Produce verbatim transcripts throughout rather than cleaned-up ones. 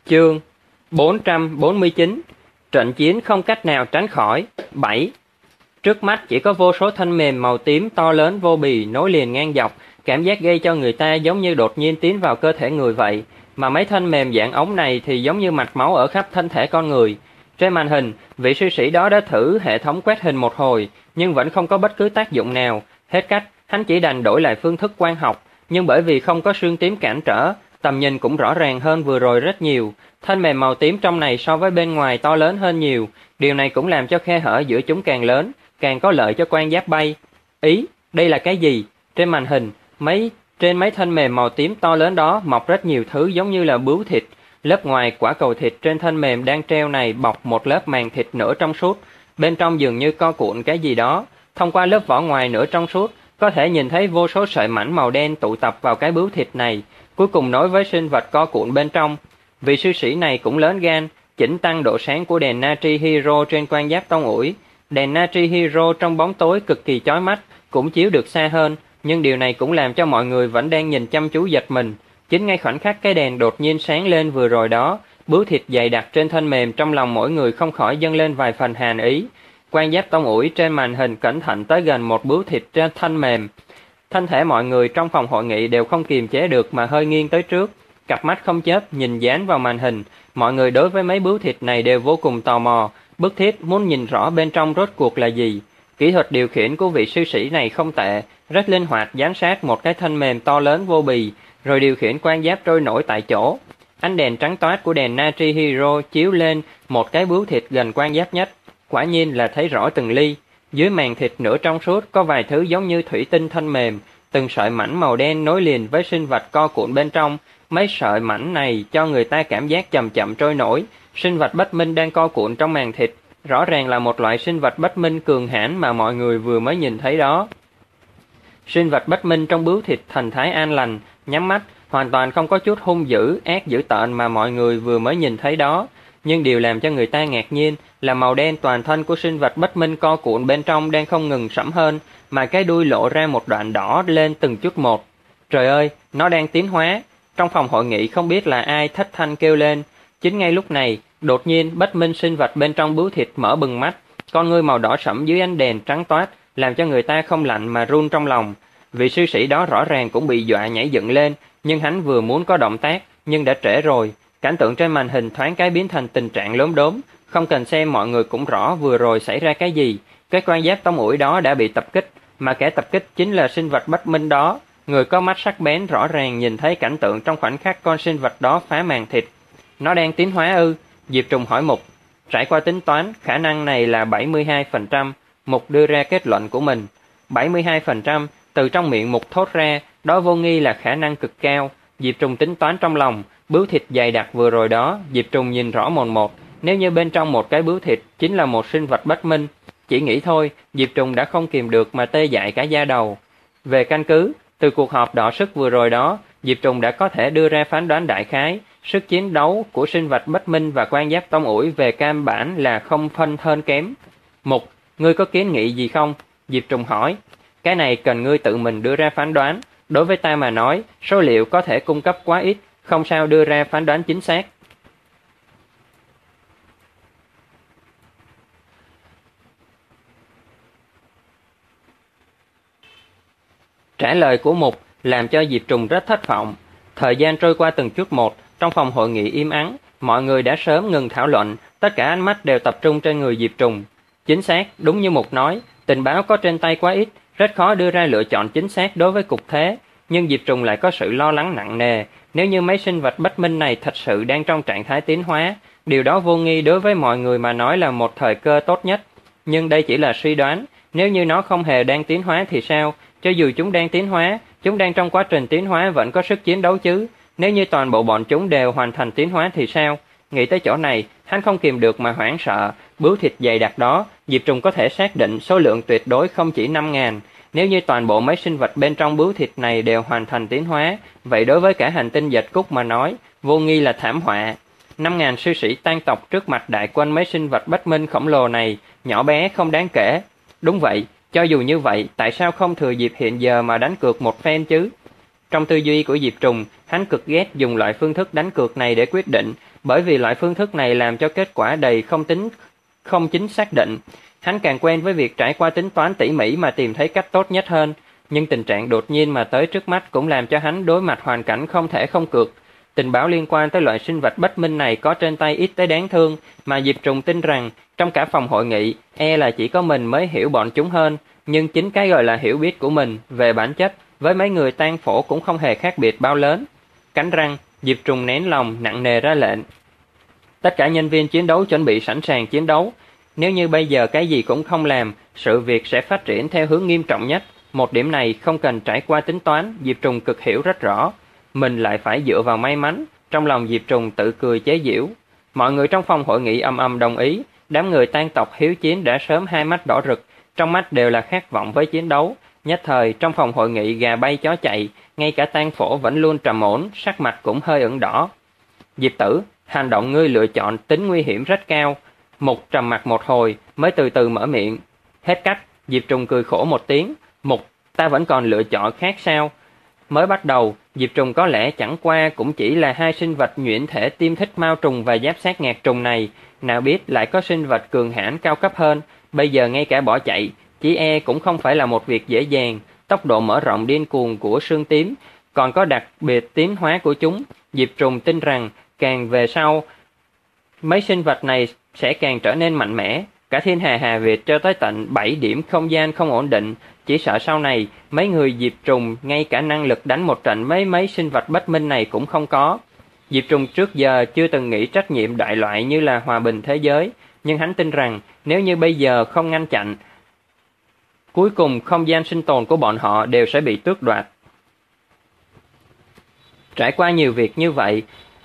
Chương bốn trăm bốn mươi chín. Trận chiến không cách nào tránh khỏi. bảy. Trước mắt chỉ có vô số thanh mềm màu tím to lớn vô bì nối liền ngang dọc, cảm giác gây cho người ta giống như đột nhiên tiến vào cơ thể người vậy, mà mấy thanh mềm dạng ống này thì giống như mạch máu ở khắp thân thể con người. Trên màn hình, vị sư sĩ đó đã thử hệ thống quét hình một hồi, nhưng vẫn không có bất cứ tác dụng nào. Hết cách, hắn chỉ đành đổi lại phương thức quang học, nhưng bởi vì không có xương tím cản trở, tầm nhìn cũng rõ ràng hơn vừa rồi rất nhiều. Thanh mềm màu tím trong này so với bên ngoài to lớn hơn nhiều, điều này cũng làm cho khe hở giữa chúng càng lớn, càng có lợi cho quan giáp bay. Ý, đây là cái gì? Trên màn hình, mấy trên mấy thanh mềm màu tím to lớn đó mọc rất nhiều thứ giống như là bướu thịt. Lớp ngoài quả cầu thịt trên thanh mềm đang treo này bọc một lớp màng thịt nửa trong suốt, bên trong dường như co cuộn cái gì đó. Thông qua lớp vỏ ngoài nửa trong suốt, có thể nhìn thấy vô số sợi mảnh màu đen tụ tập vào cái bướu thịt này, cuối cùng nối với sinh vật co cuộn bên trong. Vị sư sĩ này cũng lớn gan, chỉnh tăng độ sáng của đèn natri hero trên quan giáp tông ủi. Đèn natri hero trong bóng tối cực kỳ chói mắt, cũng chiếu được xa hơn, nhưng điều này cũng làm cho mọi người vẫn đang nhìn chăm chú giật mình. Chính ngay khoảnh khắc cái đèn đột nhiên sáng lên vừa rồi đó, bướu thịt dày đặc trên thân mềm trong lòng mỗi người không khỏi dâng lên vài phần hàn ý. Quan giáp tông ủi trên màn hình cẩn thận tới gần một bướu thịt trên thân mềm. Thân thể mọi người trong phòng hội nghị đều không kiềm chế được mà hơi nghiêng tới trước, cặp mắt không chớp nhìn dán vào màn hình. Mọi người đối với mấy bướu thịt này đều vô cùng tò mò, bức thiết muốn nhìn rõ bên trong rốt cuộc là gì. Kỹ thuật điều khiển của vị sư sĩ này không tệ, rất linh hoạt giám sát một cái thân mềm to lớn vô bì, rồi điều khiển quan giáp trôi nổi tại chỗ. Ánh đèn trắng toát của đèn natri hero chiếu lên một cái bướu thịt gần quan giáp nhất, quả nhiên là thấy rõ từng ly. Dưới màng thịt nửa trong suốt có vài thứ giống như thủy tinh thanh mềm, từng sợi mảnh màu đen nối liền với sinh vật co cuộn bên trong. Mấy sợi mảnh này cho người ta cảm giác chậm chậm trôi nổi, sinh vật bất minh đang co cuộn trong màng thịt, rõ ràng là một loại sinh vật bất minh cường hãn mà mọi người vừa mới nhìn thấy đó. Sinh vật bất minh trong bướu thịt thần thái an lành, nhắm mắt, hoàn toàn không có chút hung dữ, ác dữ tợn mà mọi người vừa mới nhìn thấy đó. Nhưng điều làm cho người ta ngạc nhiên là màu đen toàn thân của sinh vật bất minh co cuộn bên trong đang không ngừng sẫm hơn, mà cái đuôi lộ ra một đoạn đỏ lên từng chút một. Trời ơi, nó đang tiến hóa! Trong phòng hội nghị không biết là ai thất thanh kêu lên. Chính ngay lúc này, đột nhiên bất minh sinh vật bên trong bướu thịt mở bừng mắt, con ngươi màu đỏ sẫm dưới ánh đèn trắng toát, làm cho người ta không lạnh mà run trong lòng. Vị sư sĩ đó rõ ràng cũng bị dọa nhảy dựng lên, nhưng hắn vừa muốn có động tác, nhưng đã trễ rồi. Cảnh tượng trên màn hình thoáng cái biến thành tình trạng lốm đốm, không cần xem mọi người cũng rõ vừa rồi xảy ra cái gì. Cái quan giáp tông ủi đó đã bị tập kích, mà kẻ tập kích chính là sinh vật bất minh đó. Người có mắt sắc bén rõ ràng nhìn thấy cảnh tượng trong khoảnh khắc con sinh vật đó phá màng thịt. Nó đang tiến hóa ư? Diệp Trùng hỏi Mục. Trải qua tính toán, khả năng này là bảy mươi hai phần trăm. Mục đưa ra kết luận của mình. bảy mươi hai phần trăm, từ trong miệng Mục thốt ra, đó vô nghi là khả năng cực cao. Diệp Trùng tính toán trong lòng, bướu thịt dày đặc vừa rồi đó, Diệp Trùng nhìn rõ mồn một. Nếu như bên trong một cái bướu thịt chính là một sinh vật bất minh, chỉ nghĩ thôi, Diệp Trùng đã không kìm được mà tê dại cả da đầu. Về căn cứ, từ cuộc họp đọ sức vừa rồi đó, Diệp Trùng đã có thể đưa ra phán đoán đại khái, sức chiến đấu của sinh vật bất minh và quan giáp tông ủi về căn bản là không phân hơn kém. Mục, ngươi có kiến nghị gì không? Diệp Trùng hỏi. Cái này cần ngươi tự mình đưa ra phán đoán, đối với ta mà nói, số liệu có thể cung cấp quá ít, không sao đưa ra phán đoán chính xác. Trả lời của Mục làm cho Diệp Trùng rất thất vọng. Thời gian trôi qua từng chút một, trong phòng hội nghị im ắng, mọi người đã sớm ngừng thảo luận, tất cả ánh mắt đều tập trung trên người Diệp Trùng. Chính xác, đúng như Mục nói, tình báo có trên tay quá ít, rất khó đưa ra lựa chọn chính xác đối với cục thế, nhưng Diệp Trùng lại có sự lo lắng nặng nề. Nếu như mấy sinh vật bất minh này thật sự đang trong trạng thái tiến hóa, điều đó vô nghi đối với mọi người mà nói là một thời cơ tốt nhất. Nhưng đây chỉ là suy đoán, nếu như nó không hề đang tiến hóa thì sao? Cho dù chúng đang tiến hóa, chúng đang trong quá trình tiến hóa vẫn có sức chiến đấu chứ. Nếu như toàn bộ bọn chúng đều hoàn thành tiến hóa thì sao? Nghĩ tới chỗ này, hắn không kìm được mà hoảng sợ. Bướu thịt dày đặc đó, Diệp Trùng có thể xác định số lượng tuyệt đối không chỉ năm ngàn. Nếu như toàn bộ mấy sinh vật bên trong bướu thịt này đều hoàn thành tiến hóa, vậy đối với cả hành tinh Dệt Cúc mà nói, vô nghi là thảm họa. năm ngàn sư sĩ tan tộc trước mặt đại quân mấy sinh vật bất minh khổng lồ này, nhỏ bé không đáng kể. Đúng vậy, cho dù như vậy, tại sao không thừa dịp hiện giờ mà đánh cược một phen chứ? Trong tư duy của Diệp Trùng, hắn cực ghét dùng loại phương thức đánh cược này để quyết định, bởi vì loại phương thức này làm cho kết quả đầy không tính không chính xác định. Hắn càng quen với việc trải qua tính toán tỉ mỉ mà tìm thấy cách tốt nhất hơn, nhưng tình trạng đột nhiên mà tới trước mắt cũng làm cho hắn đối mặt hoàn cảnh không thể không cược. Tình báo liên quan tới loại sinh vật bất minh này có trên tay ít tới đáng thương, mà Diệp Trùng tin rằng trong cả phòng hội nghị, e là chỉ có mình mới hiểu bọn chúng hơn, nhưng chính cái gọi là hiểu biết của mình về bản chất với mấy người tang phổ cũng không hề khác biệt bao lớn. Cắn răng, Diệp Trùng nén lòng nặng nề ra lệnh. Tất cả nhân viên chiến đấu chuẩn bị sẵn sàng chiến đấu. Nếu như bây giờ cái gì cũng không làm, sự việc sẽ phát triển theo hướng nghiêm trọng nhất. Một điểm này không cần trải qua tính toán, Diệp Trùng cực hiểu rất rõ. Mình lại phải dựa vào may mắn. Trong lòng Diệp Trùng tự cười chế giễu. Mọi người trong phòng hội nghị âm âm đồng ý. Đám người tang tộc hiếu chiến đã sớm hai mắt đỏ rực, trong mắt đều là khát vọng với chiến đấu. Nhất thời trong phòng hội nghị gà bay chó chạy, ngay cả tang phổ vẫn luôn trầm ổn, sắc mặt cũng hơi ửng đỏ. Diệp tử, hành động ngươi lựa chọn tính nguy hiểm rất cao. Mục trầm mặt một hồi mới từ từ mở miệng. Hết cách. Diệp Trùng cười khổ một tiếng. Mục, ta vẫn còn lựa chọn khác sao? Mới bắt đầu, Diệp Trùng có lẽ chẳng qua cũng chỉ là hai sinh vật nhuyễn thể tiêm thích mao trùng và giáp sát ngạc trùng này, nào biết lại có sinh vật cường hãn cao cấp hơn. Bây giờ ngay cả bỏ chạy, chỉ e cũng không phải là một việc dễ dàng. Tốc độ mở rộng điên cuồng của xương tím, còn có đặc biệt tiến hóa của chúng. Diệp Trùng tin rằng càng về sau, mấy sinh vật này sẽ càng trở nên mạnh mẽ. Cả thiên hà Hà Việt cho tới tận bảy điểm không gian không ổn định, chỉ sợ sau này mấy người Diệp Trùng ngay cả năng lực đánh một trận mấy mấy sinh vật bất minh này cũng không có. Diệp Trùng trước giờ chưa từng nghĩ trách nhiệm đại loại như là hòa bình thế giới, nhưng hắn tin rằng nếu như bây giờ không ngăn chặn, cuối cùng không gian sinh tồn của bọn họ đều sẽ bị tước đoạt. Trải qua nhiều việc như vậy,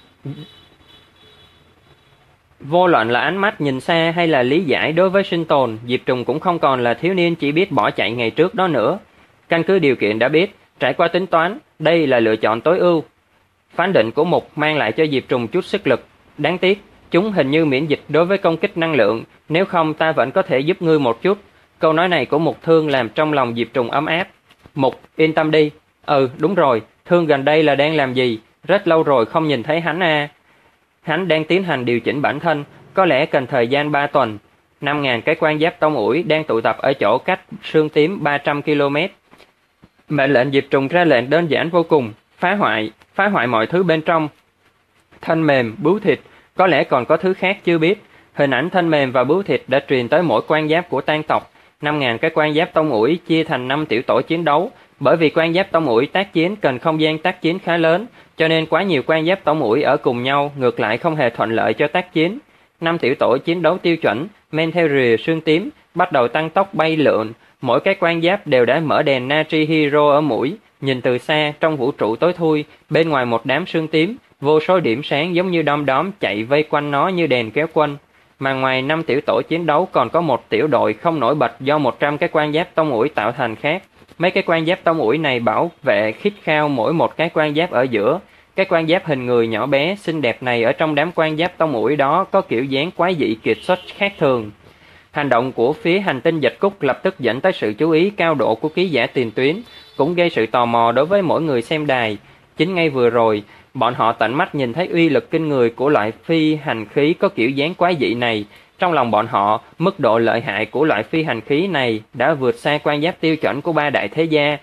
vô luận là ánh mắt nhìn xa hay là lý giải đối với sinh tồn, Diệp Trùng cũng không còn là thiếu niên chỉ biết bỏ chạy ngày trước đó nữa. Căn cứ điều kiện đã biết, trải qua tính toán, đây là lựa chọn tối ưu. Phán định của Mục mang lại cho Diệp Trùng chút sức lực. Đáng tiếc, chúng hình như miễn dịch đối với công kích năng lượng, nếu không ta vẫn có thể giúp ngươi một chút. Câu nói này của Mục Thương làm trong lòng Diệp Trùng ấm áp. Mục, yên tâm đi. Ừ, đúng rồi, Thương gần đây là đang làm gì? Rất lâu rồi không nhìn thấy hắn à. Hắn đang tiến hành điều chỉnh bản thân, có lẽ cần thời gian ba tuần. năm ngàn cái quan giáp tông ủi đang tụ tập ở chỗ cách xương tím ba trăm ki lô mét. Mệnh lệnh Diệp Trùng ra lệnh đơn giản vô cùng, phá hoại, phá hoại mọi thứ bên trong. Thân mềm, bướu thịt, có lẽ còn có thứ khác chưa biết. Hình ảnh thân mềm và bướu thịt đã truyền tới mỗi quan giáp của tang tộc. năm ngàn cái quan giáp tông ủi chia thành năm tiểu tổ chiến đấu. Bởi vì quan giáp tông ủi tác chiến cần không gian tác chiến khá lớn, cho nên quá nhiều quan giáp tông ủi ở cùng nhau ngược lại không hề thuận lợi cho tác chiến. Năm tiểu tổ chiến đấu tiêu chuẩn, men theo rìa xương tím, bắt đầu tăng tốc bay lượn. Mỗi cái quan giáp đều đã mở đèn Natri Hero ở mũi. Nhìn từ xa, trong vũ trụ tối thui, bên ngoài một đám xương tím, vô số điểm sáng giống như đom đóm chạy vây quanh nó như đèn kéo quân. Mà ngoài năm tiểu tổ chiến đấu còn có một tiểu đội không nổi bật do một trăm cái quan giáp tông ủi tạo thành khác. Mấy cái quan giáp tông ủi này bảo vệ khít khao mỗi một cái quan giáp ở giữa. Cái quan giáp hình người nhỏ bé xinh đẹp này ở trong đám quan giáp tông ủi đó có kiểu dáng quái dị kiệt xuất khác thường. Hành động của phía hành tinh Dịch Cúc lập tức dẫn tới sự chú ý cao độ của ký giả tiền tuyến, cũng gây sự tò mò đối với mỗi người xem đài. Chính ngay vừa rồi, bọn họ tận mắt nhìn thấy uy lực kinh người của loại phi hành khí có kiểu dáng quái dị này. Trong lòng bọn họ, mức độ lợi hại của loại phi hành khí này đã vượt xa quan giáp tiêu chuẩn của ba đại thế gia.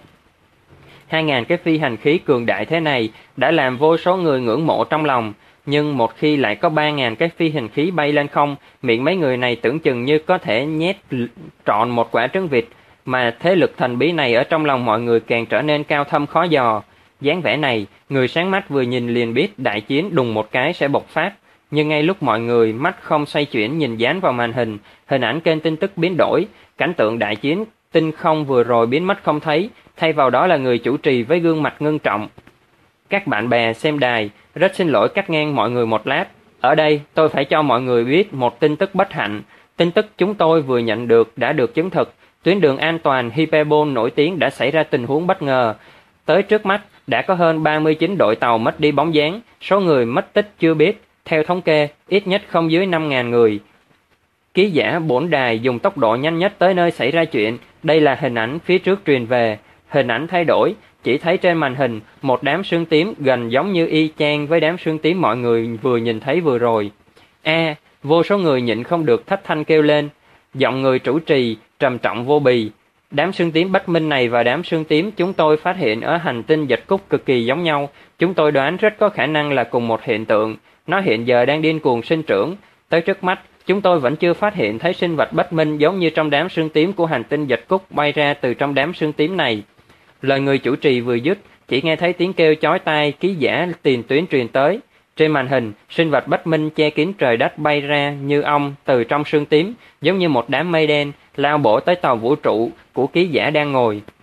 Hai ngàn cái phi hành khí cường đại thế này đã làm vô số người ngưỡng mộ trong lòng, nhưng một khi lại có ba ngàn cái phi hành khí bay lên không, miệng mấy người này tưởng chừng như có thể nhét trọn một quả trứng vịt, mà thế lực thần bí này ở trong lòng mọi người càng trở nên cao thâm khó dò. Dáng vẻ này, người sáng mắt vừa nhìn liền biết đại chiến đùng một cái sẽ bộc phát. Nhưng ngay lúc mọi người mắt không xoay chuyển nhìn dán vào màn hình, hình ảnh kênh tin tức biến đổi, cảnh tượng đại chiến tinh không vừa rồi biến mất không thấy, thay vào đó là người chủ trì với gương mặt ngưng trọng. Các bạn bè xem đài, rất xin lỗi cắt ngang mọi người một lát. Ở đây tôi phải cho mọi người biết một tin tức bất hạnh. Tin tức chúng tôi vừa nhận được đã được chứng thực. Tuyến đường an toàn Hyperbole nổi tiếng đã xảy ra tình huống bất ngờ. Tới trước mắt đã có hơn ba mươi chín đội tàu mất đi bóng dáng, số người mất tích chưa biết. Theo thống kê, ít nhất không dưới năm ngàn người. Ký giả bổn đài dùng tốc độ nhanh nhất tới nơi xảy ra chuyện. Đây là hình ảnh phía trước truyền về. Hình ảnh thay đổi, chỉ thấy trên màn hình một đám sương tím gần giống như y chang với đám sương tím mọi người vừa nhìn thấy vừa rồi. A, vô số người nhịn không được thất thanh kêu lên. Giọng người chủ trì trầm trọng vô bì. Đám sương tím bất minh này và đám sương tím chúng tôi phát hiện ở hành tinh Dịch Cúc cực kỳ giống nhau. Chúng tôi đoán rất có khả năng là cùng một hiện tượng. Nó hiện giờ đang điên cuồng sinh trưởng. Tới trước mắt, chúng tôi vẫn chưa phát hiện thấy sinh vật bất minh giống như trong đám sương tím của hành tinh Dịch Cúc bay ra từ trong đám sương tím này. Lời người chủ trì vừa dứt, chỉ nghe thấy tiếng kêu chói tai ký giả tiền tuyến truyền tới. Trên màn hình, sinh vật bất minh che kín trời đất bay ra như ong từ trong sương tím, giống như một đám mây đen lao bổ tới tàu vũ trụ của ký giả đang ngồi.